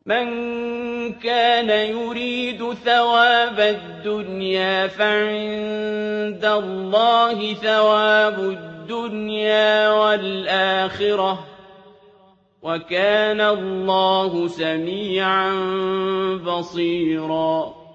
مَن كَانَ يُرِيدُ ثَوَابَ الدُّنْيَا فَعِندَ اللَّهِ ثَوَابُ الدُّنْيَا وَالْآخِرَةِ ۚ وَكَانَ اللَّهُ سَمِيعًا بَصِيرًا